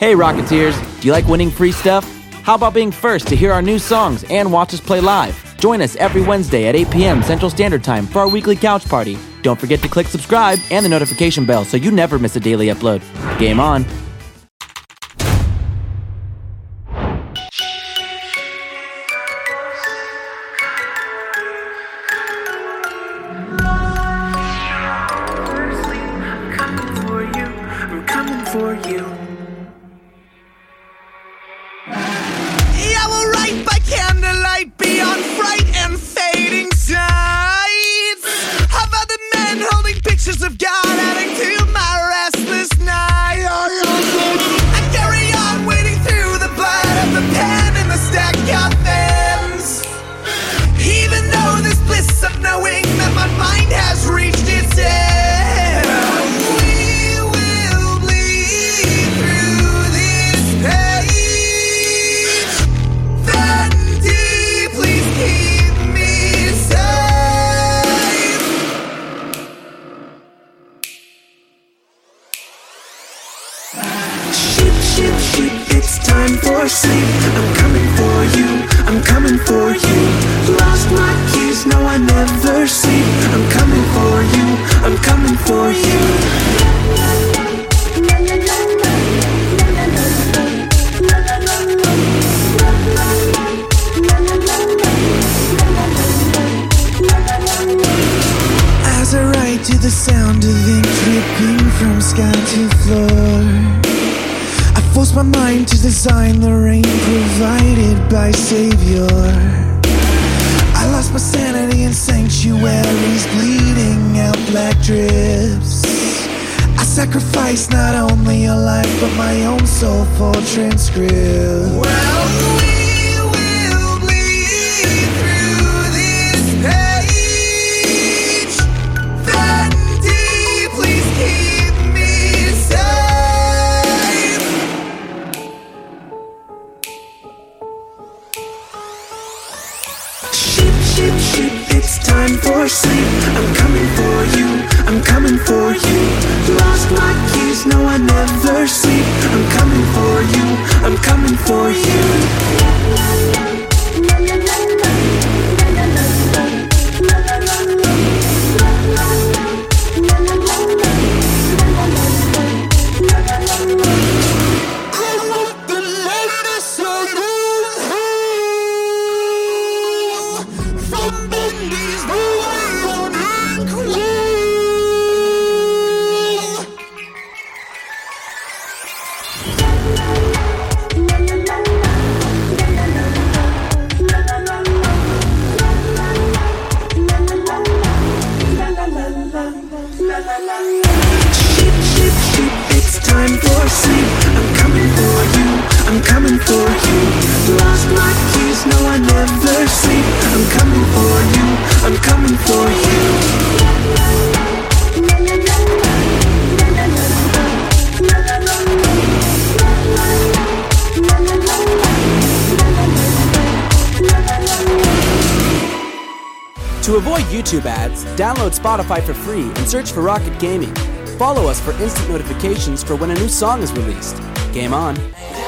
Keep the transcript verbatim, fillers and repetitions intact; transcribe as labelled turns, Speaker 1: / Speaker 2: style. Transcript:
Speaker 1: Hey Rocketeers, do you like winning free stuff? How about being first to hear our new songs and watch us play live? Join us every Wednesday at eight p.m. Central Standard Time for our weekly couch party. Don't forget to click subscribe and the notification bell so you never miss a daily upload. Game on!
Speaker 2: For you. Yeah, we'll write by candlelight beyond fright and fading sights. How about the men holding pictures of God adding to my restless night? I carry on wading through the blood of the pen and the stack coffins. Even though this bliss of knowing that my mind has reached its end. Time for sleep. I'm coming for you. I'm coming for you. Lost my keys. No, I never sleep. I'm coming for you. I'm coming for you. As I ride to the sound of ink dripping from sky to floor, force my mind to design the rain provided by Savior. I lost my sanity in sanctuaries, bleeding out black drips. I sacrifice not only your life, but my own soul for transcript. Well, we will bleed through this page. Vanity, please keep me safe. Ship, ship, it's time for sleep. I'm coming for you, I'm coming for you. Lost my keys, no, I never sleep. I'm coming for you, I'm coming for you.
Speaker 1: To avoid YouTube ads, download Spotify for free and search for Rocket Gaming. Follow us for instant notifications for when a new song is released. Game on!